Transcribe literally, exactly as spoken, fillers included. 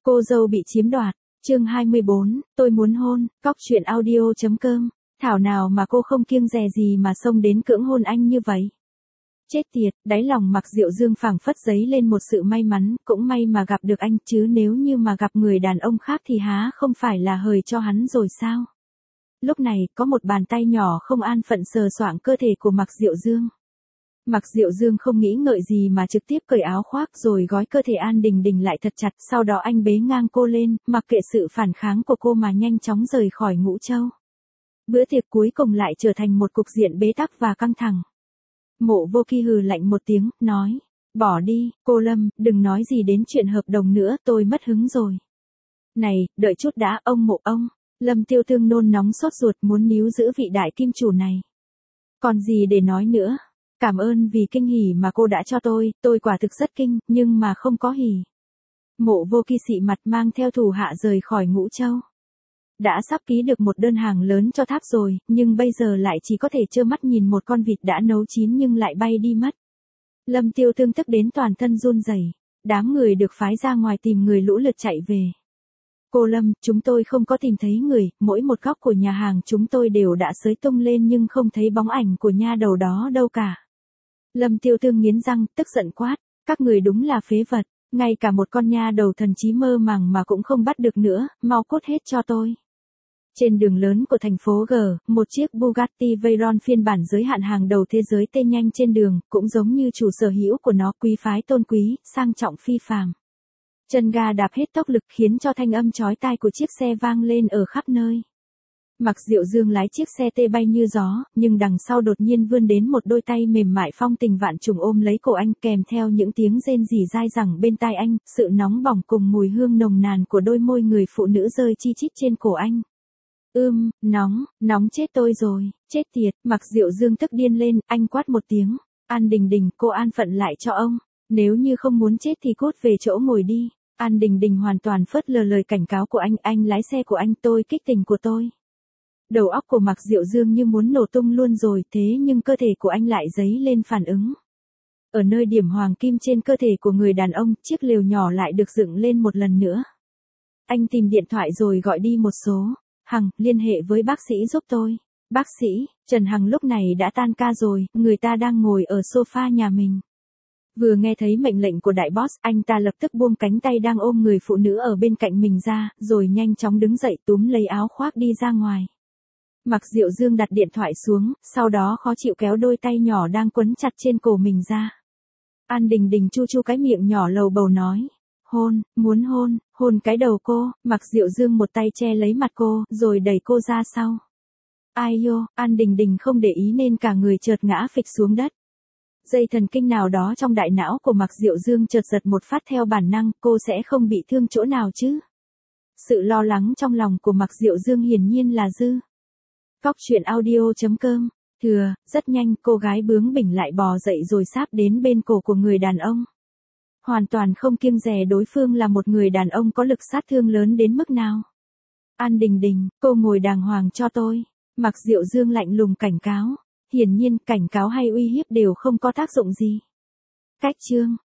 Cô dâu bị chiếm đoạt, chương hai mươi bốn, tôi muốn hôn, cóc truyện audio.com, thảo nào mà cô không kiêng dè gì mà xông đến cưỡng hôn anh như vậy. Chết tiệt, đáy lòng Mạc Diệu Dương phảng phất giấy lên một sự may mắn, cũng may mà gặp được anh, chứ nếu như mà gặp người đàn ông khác thì há không phải là hời cho hắn rồi sao? Lúc này, có một bàn tay nhỏ không an phận sờ soạng cơ thể của Mạc Diệu Dương. Mạc Diệu Dương không nghĩ ngợi gì mà trực tiếp cởi áo khoác rồi gói cơ thể An Đình Đình lại thật chặt, sau đó anh bế ngang cô lên, mặc kệ sự phản kháng của cô mà nhanh chóng rời khỏi Ngũ Châu. Bữa tiệc cuối cùng lại trở thành một cục diện bế tắc và căng thẳng. Mộ Vô Kỳ hừ lạnh một tiếng, nói, bỏ đi, cô Lâm, đừng nói gì đến chuyện hợp đồng nữa, tôi mất hứng rồi. Này, đợi chút đã, ông Mộ ông. Lâm Tiêu Tương nôn nóng sốt ruột muốn níu giữ vị đại kim chủ này. Còn gì để nói nữa? Cảm ơn vì kinh hỉ mà cô đã cho tôi, tôi quả thực rất kinh, nhưng mà không có hỉ. Mộ Vô Kỳ xị mặt mang theo thủ hạ rời khỏi Ngũ Châu. Đã sắp ký được một đơn hàng lớn cho tháp rồi, nhưng bây giờ lại chỉ có thể trơ mắt nhìn một con vịt đã nấu chín nhưng lại bay đi mất. Lâm Tiêu Tương tức đến toàn thân run rẩy. Đám người được phái ra ngoài tìm người lũ lượt chạy về. Cô Lâm, chúng tôi không có tìm thấy người, mỗi một góc của nhà hàng chúng tôi đều đã xới tung lên nhưng không thấy bóng ảnh của nha đầu đó đâu cả. Lâm Tiêu Tương nghiến răng, tức giận quát, các người đúng là phế vật, ngay cả một con nha đầu thần trí mơ màng mà cũng không bắt được nữa, mau cút hết cho tôi. Trên đường lớn của thành phố G, một chiếc Bugatti Veyron phiên bản giới hạn hàng đầu thế giới tê nhanh trên đường, cũng giống như chủ sở hữu của nó quý phái tôn quý, sang trọng phi phàm. Chân ga đạp hết tốc lực khiến cho thanh âm chói tai của chiếc xe vang lên ở khắp nơi. Mạc Diệu Dương lái chiếc xe tê bay như gió, nhưng đằng sau đột nhiên vươn đến một đôi tay mềm mại phong tình vạn trùng ôm lấy cổ anh, kèm theo những tiếng rên rỉ dai dẳng bên tai anh, sự nóng bỏng cùng mùi hương nồng nàn của đôi môi người phụ nữ rơi chi chít trên cổ anh. Ưm, nóng, nóng chết tôi rồi, chết tiệt, Mạc Diệu Dương tức điên lên, anh quát một tiếng, An Đình Đình, cô an phận lại cho ông, nếu như không muốn chết thì cút về chỗ ngồi đi. An Đình Đình hoàn toàn phớt lờ lời cảnh cáo của anh, anh lái xe của anh, tôi kích tình của tôi. Đầu óc của Mạc Diệu Dương như muốn nổ tung luôn rồi, thế nhưng cơ thể của anh lại dấy lên phản ứng. Ở nơi điểm hoàng kim trên cơ thể của người đàn ông, chiếc lều nhỏ lại được dựng lên một lần nữa. Anh tìm điện thoại rồi gọi đi một số. Hằng, liên hệ với bác sĩ giúp tôi. Bác sĩ, Trần Hằng lúc này đã tan ca rồi, người ta đang ngồi ở sofa nhà mình. Vừa nghe thấy mệnh lệnh của đại boss, anh ta lập tức buông cánh tay đang ôm người phụ nữ ở bên cạnh mình ra, rồi nhanh chóng đứng dậy túm lấy áo khoác đi ra ngoài. Mạc Diệu Dương đặt điện thoại xuống, sau đó khó chịu kéo đôi tay nhỏ đang quấn chặt trên cổ mình ra. An Đình Đình chu chu cái miệng nhỏ lầu bầu nói. Hôn, muốn hôn, hôn cái đầu cô, Mạc Diệu Dương một tay che lấy mặt cô, rồi đẩy cô ra sau. Ai yo, An Đình Đình không để ý nên cả người chợt ngã phịch xuống đất. Dây thần kinh nào đó trong đại não của Mạc Diệu Dương chợt giật một phát theo bản năng, cô sẽ không bị thương chỗ nào chứ. Sự lo lắng trong lòng của Mạc Diệu Dương hiển nhiên là dư. Cóc truyện audio.com, thừa, rất nhanh cô gái bướng bỉnh lại bò dậy rồi sáp đến bên cổ của người đàn ông. Hoàn toàn không kiêng dè đối phương là một người đàn ông có lực sát thương lớn đến mức nào. An Đình Đình, cô ngồi đàng hoàng cho tôi. Mạc Diệu Dương lạnh lùng cảnh cáo. Hiển nhiên, cảnh cáo hay uy hiếp đều không có tác dụng gì. Cách chương.